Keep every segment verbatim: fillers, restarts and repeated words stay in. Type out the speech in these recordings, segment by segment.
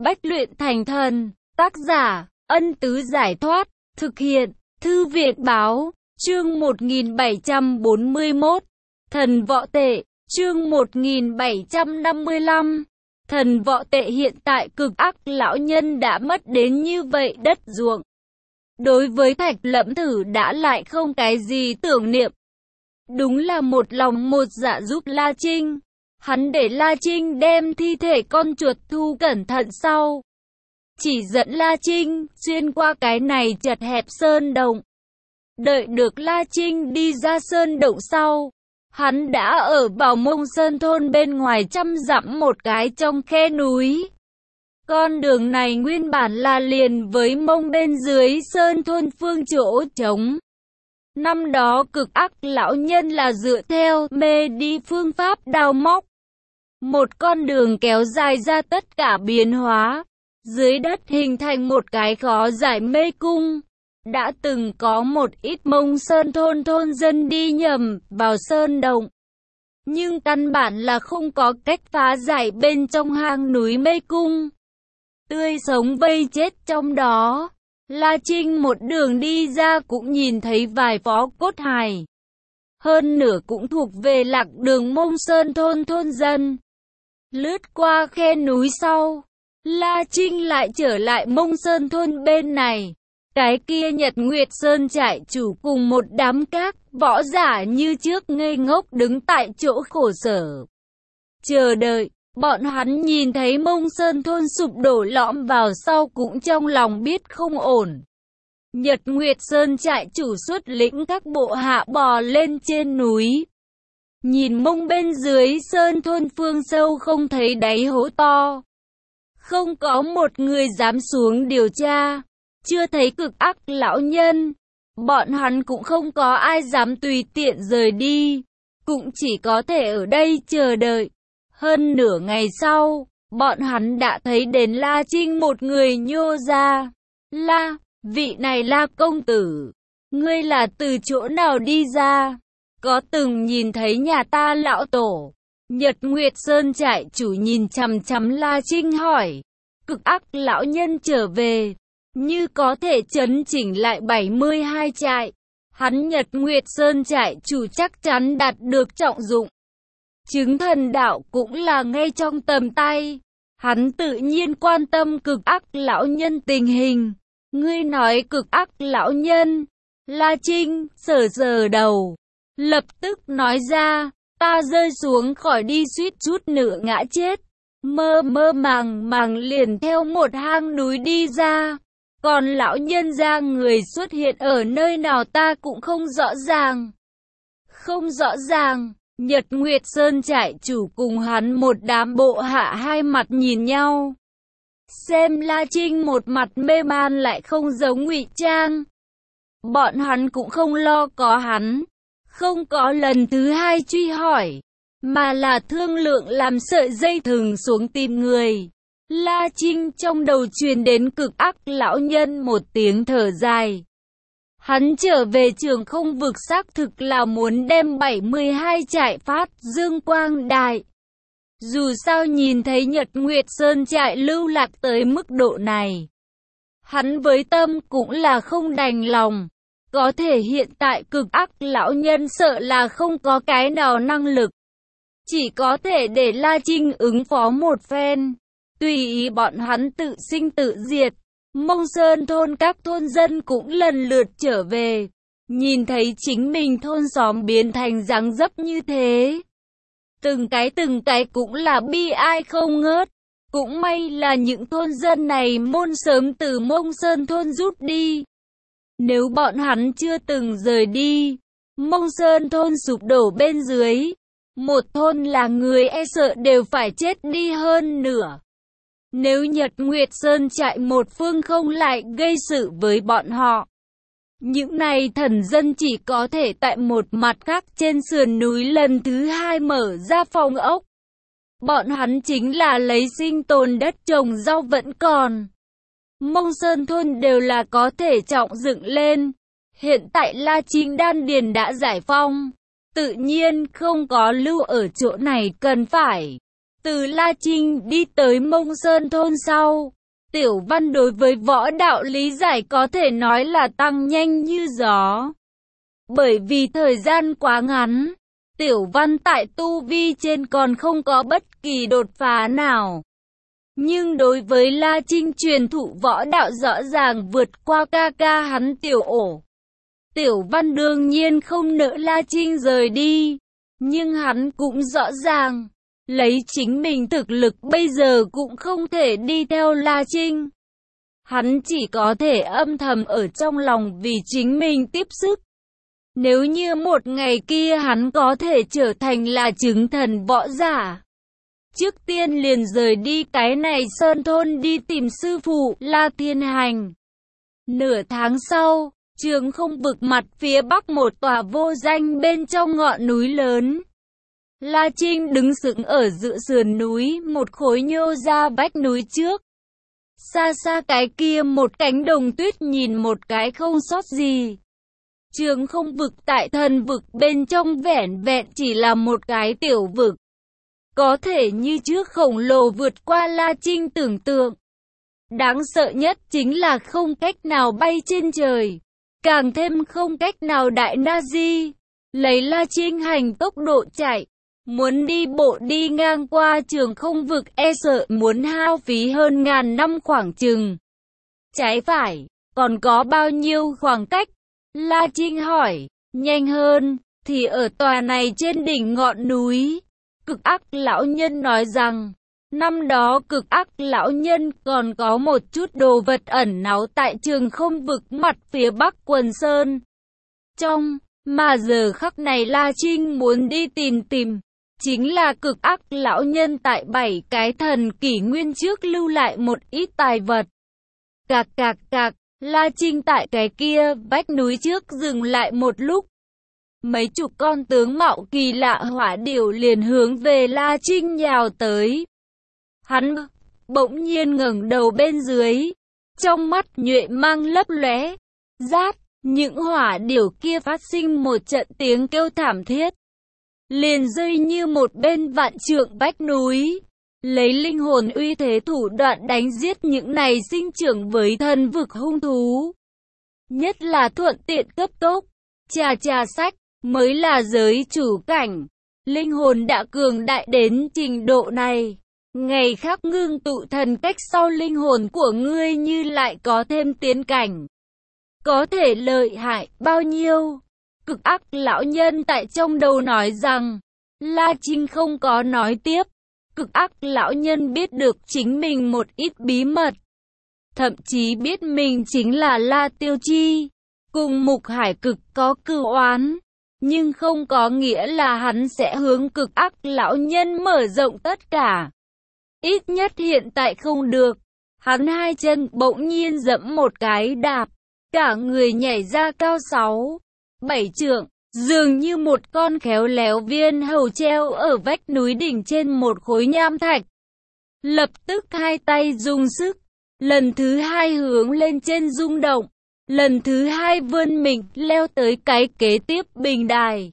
Bách luyện thành thần. Tác giả, Ân Tứ Giải Thoát. Thực hiện, Thư viện Báo. Chương một nghìn bảy trăm bốn mươi mốt. Thần võ tệ. Chương một nghìn bảy trăm năm mươi lăm. Thần võ tệ. Hiện tại cực ác lão nhân đã mất đến như vậy đất ruộng. Đối với Thạch Lẫm Thử đã lại không cái gì tưởng niệm. Đúng là một lòng một dạ giúp La Trinh. Hắn để La Trinh đem thi thể con chuột thu cẩn thận sau. Chỉ dẫn La Trinh xuyên qua cái này chật hẹp sơn động. Đợi được La Trinh đi ra sơn động sau, hắn đã ở vào Mông Sơn thôn bên ngoài trăm dặm một cái trong khe núi. Con đường này nguyên bản là liền với Mông bên dưới sơn thôn phương chỗ trống. Năm đó cực ác lão nhân là dựa theo mê đi phương pháp đào móc. Một con đường kéo dài ra tất cả biến hóa. Dưới đất hình thành một cái khó giải mê cung. Đã từng có một ít Mông Sơn thôn thôn dân đi nhầm vào sơn động. Nhưng căn bản là không có cách phá giải bên trong hang núi mê cung. Tươi sống vây chết trong đó. La Trinh một đường đi ra cũng nhìn thấy vài phó cốt hài. Hơn nửa cũng thuộc về lạc đường Mông Sơn thôn thôn dân. Lướt qua khe núi sau, La Trinh lại trở lại Mông Sơn thôn bên này. Cái kia Nhật Nguyệt Sơn trại chủ cùng một đám các võ giả như trước ngây ngốc đứng tại chỗ khổ sở. Chờ đợi, bọn hắn nhìn thấy Mông Sơn thôn sụp đổ lõm vào sau cũng trong lòng biết không ổn. Nhật Nguyệt Sơn trại chủ xuất lĩnh các bộ hạ bò lên trên núi. Nhìn Mông bên dưới sơn thôn phương sâu không thấy đáy hố to. Không có một người dám xuống điều tra. Chưa thấy cực ác lão nhân. Bọn hắn cũng không có ai dám tùy tiện rời đi. Cũng chỉ có thể ở đây chờ đợi. Hơn nửa ngày sau, bọn hắn đã thấy đến La Trinh một người nhô ra. La, vị này La công tử. Ngươi là từ chỗ nào đi ra? Có từng nhìn thấy nhà ta lão tổ? Nhật Nguyệt Sơn trại chủ nhìn chằm chằm La Trinh hỏi. Cực ác lão nhân trở về, như có thể chấn chỉnh lại bảy mươi hai trại. Hắn Nhật Nguyệt Sơn trại chủ chắc chắn đạt được trọng dụng. Chứng thần đạo cũng là ngay trong tầm tay. Hắn tự nhiên quan tâm cực ác lão nhân tình hình. Ngươi nói cực ác lão nhân. La Trinh sờ sờ đầu, lập tức nói ra, ta rơi xuống khỏi đi suýt chút nữa ngã chết. Mơ mơ màng màng liền theo một hang núi đi ra. Còn lão nhân ra người xuất hiện ở nơi nào ta cũng không rõ ràng. Không rõ ràng, Nhật Nguyệt Sơn trại chủ cùng hắn một đám bộ hạ hai mặt nhìn nhau. Xem La Trinh một mặt mê man lại không giống ngụy trang. Bọn hắn cũng không lo có hắn. Không có lần thứ hai truy hỏi, mà là thương lượng làm sợi dây thừng xuống tìm người. La Trinh trong đầu truyền đến cực ác lão nhân một tiếng thở dài. Hắn trở về trường không vực xác thực là muốn đem bảy mươi hai trại phát dương quang đại. Dù sao nhìn thấy Nhật Nguyệt Sơn trại lưu lạc tới mức độ này, hắn với tâm cũng là không đành lòng. Có thể hiện tại cực ác lão nhân sợ là không có cái nào năng lực. Chỉ có thể để La Trinh ứng phó một phen. Tùy ý bọn hắn tự sinh tự diệt. Mông Sơn thôn các thôn dân cũng lần lượt trở về. Nhìn thấy chính mình thôn xóm biến thành dáng dấp như thế. Từng cái từng cái cũng là bi ai không ngớt. Cũng may là những thôn dân này môn sớm từ Mông Sơn thôn rút đi. Nếu bọn hắn chưa từng rời đi, Mông Sơn thôn sụp đổ bên dưới, một thôn là người e sợ đều phải chết đi hơn nửa. Nếu Nhật Nguyệt Sơn trại một phương không lại gây sự với bọn họ, những này thần dân chỉ có thể tại một mặt khác trên sườn núi lần thứ hai mở ra phòng ốc. Bọn hắn chính là lấy sinh tồn đất trồng rau vẫn còn. Mông Sơn thôn đều là có thể trọng dựng lên. Hiện tại La Trinh đan điền đã giải phong, tự nhiên không có lưu ở chỗ này cần phải Từ La Trinh đi tới Mông Sơn thôn sau, Tiểu Văn đối với võ đạo lý giải có thể nói là tăng nhanh như gió. Bởi vì thời gian quá ngắn, Tiểu Văn tại tu vi trên còn không có bất kỳ đột phá nào. Nhưng đối với La Trinh truyền thụ võ đạo rõ ràng vượt qua ca ca hắn Tiểu Ổ. Tiểu Văn đương nhiên không nỡ La Trinh rời đi, nhưng hắn cũng rõ ràng, lấy chính mình thực lực bây giờ cũng không thể đi theo La Trinh. Hắn chỉ có thể âm thầm ở trong lòng vì chính mình tiếp sức. Nếu như một ngày kia hắn có thể trở thành là chứng thần võ giả, trước tiên liền rời đi cái này sơn thôn đi tìm sư phụ La Thiên Hành. Nửa tháng sau, Trường Không Vực mặt phía bắc một tòa vô danh bên trong ngọn núi lớn. La Trinh đứng sững ở giữa sườn núi, một khối nhô ra vách núi trước. Xa xa cái kia một cánh đồng tuyết nhìn một cái không sót gì. Trường Không Vực tại thần vực bên trong vẻn vẹn chỉ là một cái tiểu vực. Có thể như trước khổng lồ vượt qua La Trinh tưởng tượng. Đáng sợ nhất chính là không cách nào bay trên trời. Càng thêm không cách nào đại na di. Lấy La Trinh hành tốc độ chạy. Muốn đi bộ đi ngang qua Trường Không Vực e sợ muốn hao phí hơn ngàn năm khoảng chừng. Trái phải, còn có bao nhiêu khoảng cách? La Trinh hỏi, nhanh hơn, thì ở tòa này trên đỉnh ngọn núi. Cực Ác lão nhân nói rằng, năm đó Cực Ác lão nhân còn có một chút đồ vật ẩn náu tại Trường Không Vực mặt phía bắc quần sơn. Trong, mà giờ khắc này La Trinh muốn đi tìm tìm, chính là Cực Ác lão nhân tại bảy cái thần kỷ nguyên trước lưu lại một ít tài vật. Cạc cạc cạc, La Trinh tại cái kia vách núi trước dừng lại một lúc. Mấy chục con tướng mạo kỳ lạ hỏa điểu liền hướng về La Trinh nhào tới. Hắn bỗng nhiên ngẩng đầu bên dưới, trong mắt nhuệ mang lấp lóe. Rát, những hỏa điểu kia phát sinh một trận tiếng kêu thảm thiết, liền rơi như một bên vạn trượng vách núi. Lấy linh hồn uy thế thủ đoạn đánh giết những này sinh trưởng với thần vực hung thú. Nhất là thuận tiện cấp tốc, trà trà sách, mới là giới chủ cảnh. Linh hồn đã cường đại đến trình độ này. Ngày khác ngưng tụ thần cách sau linh hồn của ngươi như lại có thêm tiến cảnh. Có thể lợi hại bao nhiêu? Cực Ác lão nhân tại trong đầu nói rằng, La Trinh không có nói tiếp. Cực Ác lão nhân biết được chính mình một ít bí mật. Thậm chí biết mình chính là La Tiêu Chi. Cùng Mục Hải Cực có cừu oán. Nhưng không có nghĩa là hắn sẽ hướng Cực Ác lão nhân mở rộng tất cả. Ít nhất hiện tại không được. Hắn hai chân bỗng nhiên giẫm một cái đạp. Cả người nhảy ra cao sáu, bảy trượng. Dường như một con khéo léo viên hầu treo ở vách núi đỉnh trên một khối nham thạch. Lập tức hai tay dùng sức, lần thứ hai hướng lên trên rung động, lần thứ hai vươn mình leo tới cái kế tiếp bình đài.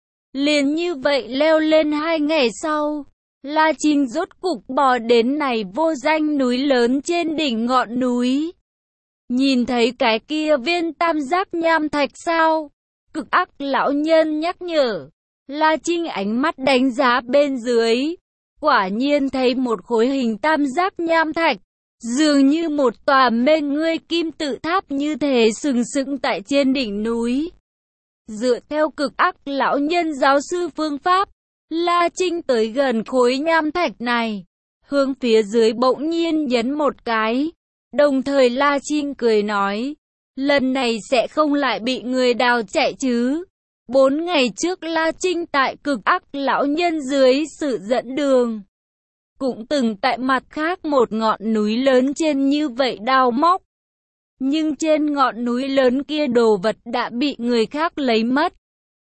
Liền như vậy leo lên hai ngày sau, La Trinh rốt cục bò đến này vô danh núi lớn trên đỉnh ngọn núi. Nhìn thấy cái kia viên tam giác nham thạch sao? Cực Ác lão nhân nhắc nhở. La Trinh ánh mắt đánh giá bên dưới. Quả nhiên thấy một khối hình tam giác nham thạch. Dường như một tòa mênh ngươi kim tự tháp như thế sừng sững tại trên đỉnh núi. Dựa theo Cực Ác lão nhân giáo sư phương pháp, La Trinh tới gần khối nham thạch này. Hướng phía dưới bỗng nhiên nhấn một cái. Đồng thời La Trinh cười nói. Lần này sẽ không lại bị người đào chạy chứ. Bốn ngày trước La Trinh tại Cực Ác lão nhân dưới sự dẫn đường, cũng từng tại mặt khác một ngọn núi lớn trên như vậy đào móc. Nhưng trên ngọn núi lớn kia đồ vật đã bị người khác lấy mất.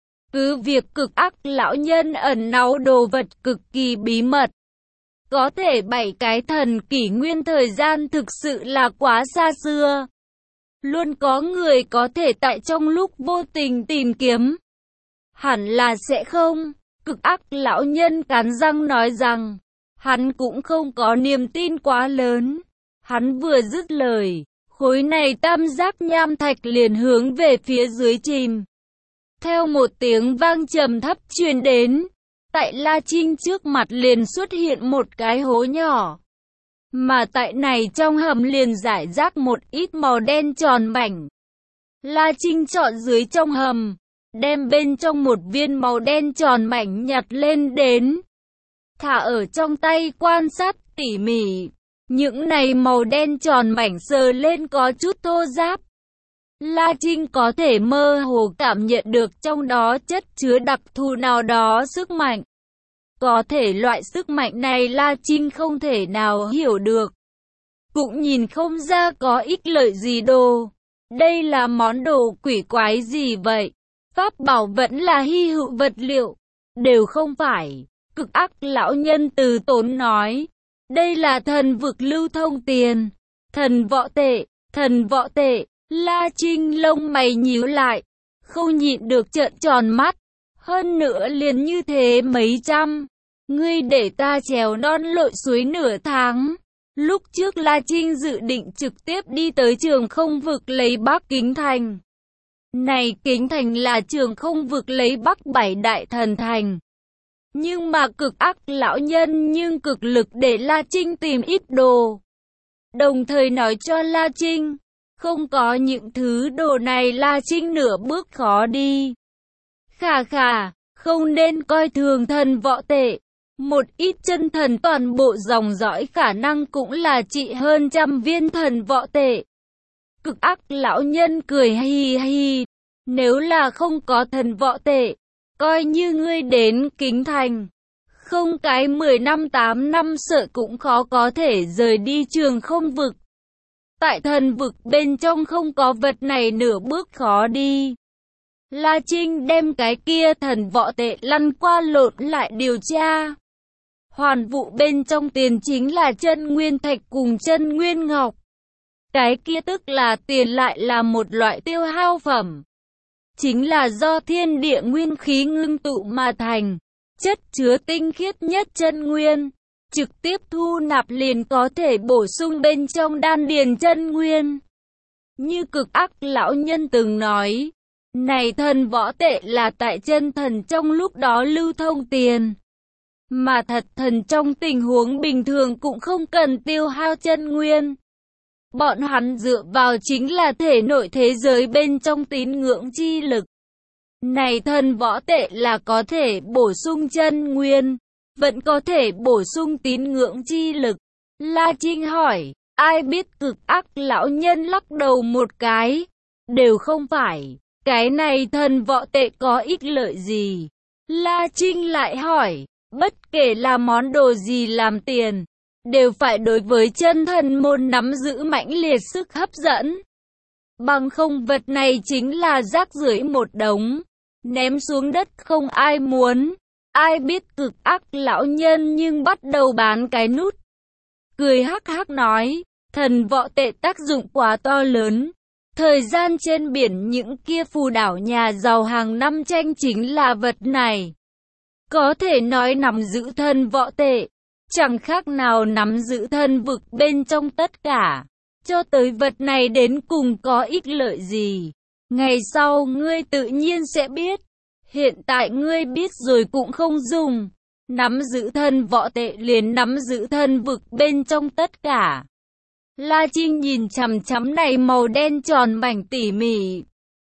Cứ việc Cực Ác lão nhân ẩn náu đồ vật cực kỳ bí mật. Có thể bảy cái thần kỷ nguyên thời gian thực sự là quá xa xưa. Luôn có người có thể tại trong lúc vô tình tìm kiếm. Hẳn là sẽ không. Cực Ác lão nhân cắn răng nói rằng, Hắn cũng không có niềm tin quá lớn. Hắn vừa dứt lời, khối này tam giác nham thạch liền hướng về phía dưới chìm. Theo một tiếng vang trầm thấp truyền đến, tại La Trinh trước mặt liền xuất hiện một cái hố nhỏ. Mà tại này trong hầm liền rải rác một ít màu đen tròn mảnh. La Trinh chọn dưới trong hầm, đem bên trong một viên màu đen tròn mảnh nhặt lên đến. Thả ở trong tay quan sát tỉ mỉ. Những này màu đen tròn mảnh sờ lên có chút thô ráp. La Trinh có thể mơ hồ cảm nhận được trong đó chất chứa đặc thù nào đó sức mạnh. Có thể loại sức mạnh này La Trinh không thể nào hiểu được. Cũng nhìn không ra có ích lợi gì đồ. Đây là món đồ quỷ quái gì vậy? Pháp bảo vẫn là hy hữu vật liệu. Đều không phải. Cực ác lão nhân từ tốn nói. Đây là thần vực lưu thông tiền. Thần võ tệ, thần võ tệ. La Trinh lông mày nhíu lại. Không nhịn được trợn tròn mắt. Hơn nữa liền như thế mấy trăm. Ngươi để ta trèo non lội suối nửa tháng. Lúc trước La Trinh dự định trực tiếp đi tới trường không vực lấy Bắc Kính Thành. Này Kính Thành là trường không vực lấy Bắc bảy đại thần thành. Nhưng mà cực ác lão nhân nhưng cực lực để La Trinh tìm ít đồ. Đồng thời nói cho La Trinh, không có những thứ đồ này La Trinh nửa bước khó đi. Khà khà, không nên coi thường thần võ tệ. Một ít chân thần toàn bộ dòng dõi khả năng cũng là trị hơn trăm viên thần võ tệ. Cực ác lão nhân cười hi hi. Nếu là không có thần võ tệ, coi như ngươi đến Kính Thành. Không cái mười năm tám năm sợ cũng khó có thể rời đi trường không vực. Tại thần vực bên trong không có vật này nửa bước khó đi. La Trinh đem cái kia thần võ tệ lăn qua lộn lại điều tra. Hoàn vụ bên trong tiền chính là chân nguyên thạch cùng chân nguyên ngọc. Cái kia tức là tiền lại là một loại tiêu hao phẩm. Chính là do thiên địa nguyên khí ngưng tụ mà thành. Chất chứa tinh khiết nhất chân nguyên. Trực tiếp thu nạp liền có thể bổ sung bên trong đan điền chân nguyên. Như cực ác lão nhân từng nói. Này thần võ tệ là tại chân thần trong lúc đó lưu thông tiền. Mà thật thần trong tình huống bình thường cũng không cần tiêu hao chân nguyên. Bọn hắn dựa vào chính là thể nội thế giới bên trong tín ngưỡng chi lực. Này thần võ tệ là có thể bổ sung chân nguyên, vẫn có thể bổ sung tín ngưỡng chi lực. La Trinh hỏi, ai biết cực ác lão nhân lắc đầu một cái. Đều không phải, cái này thần võ tệ có ích lợi gì? La Trinh lại hỏi, bất kể là món đồ gì làm tiền, đều phải đối với chân thần môn nắm giữ mãnh liệt sức hấp dẫn. Bằng không vật này chính là rác rưởi một đống, ném xuống đất không ai muốn. Ai biết cực ác lão nhân nhưng bắt đầu bán cái nút. Cười hắc hắc nói, thần võ tệ tác dụng quá to lớn. Thời gian trên biển những kia phù đảo nhà giàu hàng năm tranh chính là vật này. Có thể nói nắm giữ thần võ tệ, chẳng khác nào nắm giữ thần vực bên trong tất cả. Cho tới vật này đến cùng có ích lợi gì? Ngày sau ngươi tự nhiên sẽ biết. Hiện tại ngươi biết rồi cũng không dùng. Nắm giữ thần võ tệ liền nắm giữ thần vực bên trong tất cả. La Trinh nhìn chằm chằm này màu đen tròn mảnh tỉ mỉ.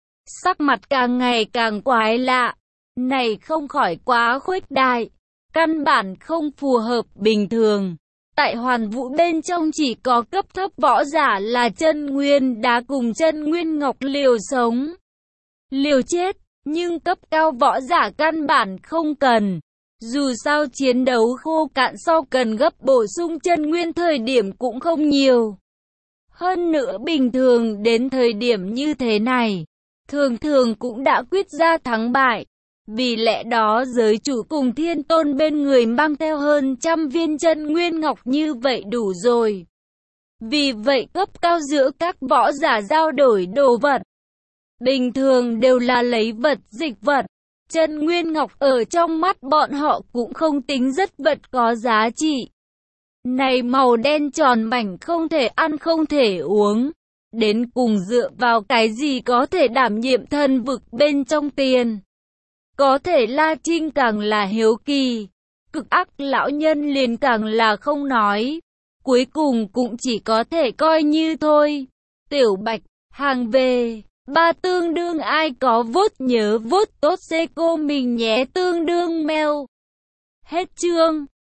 Sắc mặt càng ngày càng quái lạ. Này không khỏi quá khuếch đại. Căn bản không phù hợp bình thường. Tại hoàn vũ bên trong chỉ có cấp thấp võ giả là chân nguyên đá cùng chân nguyên ngọc liều sống. Liều chết. Nhưng cấp cao võ giả căn bản không cần. Dù sao chiến đấu khô cạn sau cần gấp bổ sung chân nguyên thời điểm cũng không nhiều. Hơn nữa bình thường đến thời điểm như thế này, thường thường cũng đã quyết ra thắng bại. Vì lẽ đó giới chủ cùng thiên tôn bên người mang theo hơn trăm viên chân nguyên ngọc như vậy đủ rồi. Vì vậy cấp cao giữa các võ giả giao đổi đồ vật. Bình thường đều là lấy vật dịch vật. Chân nguyên ngọc ở trong mắt bọn họ cũng không tính rất vật có giá trị. Này màu đen tròn mảnh không thể ăn không thể uống. Đến cùng dựa vào cái gì có thể đảm nhiệm thần vực bên trong tiền. Có thể La Trinh càng là hiếu kỳ. Cực ác lão nhân liền càng là không nói. Cuối cùng cũng chỉ có thể coi như thôi. Tiểu Bạch, hàng về. Ba tương đương ai có vốt nhớ vốt tốt xê cô mình nhé tương đương mail. Hết chương.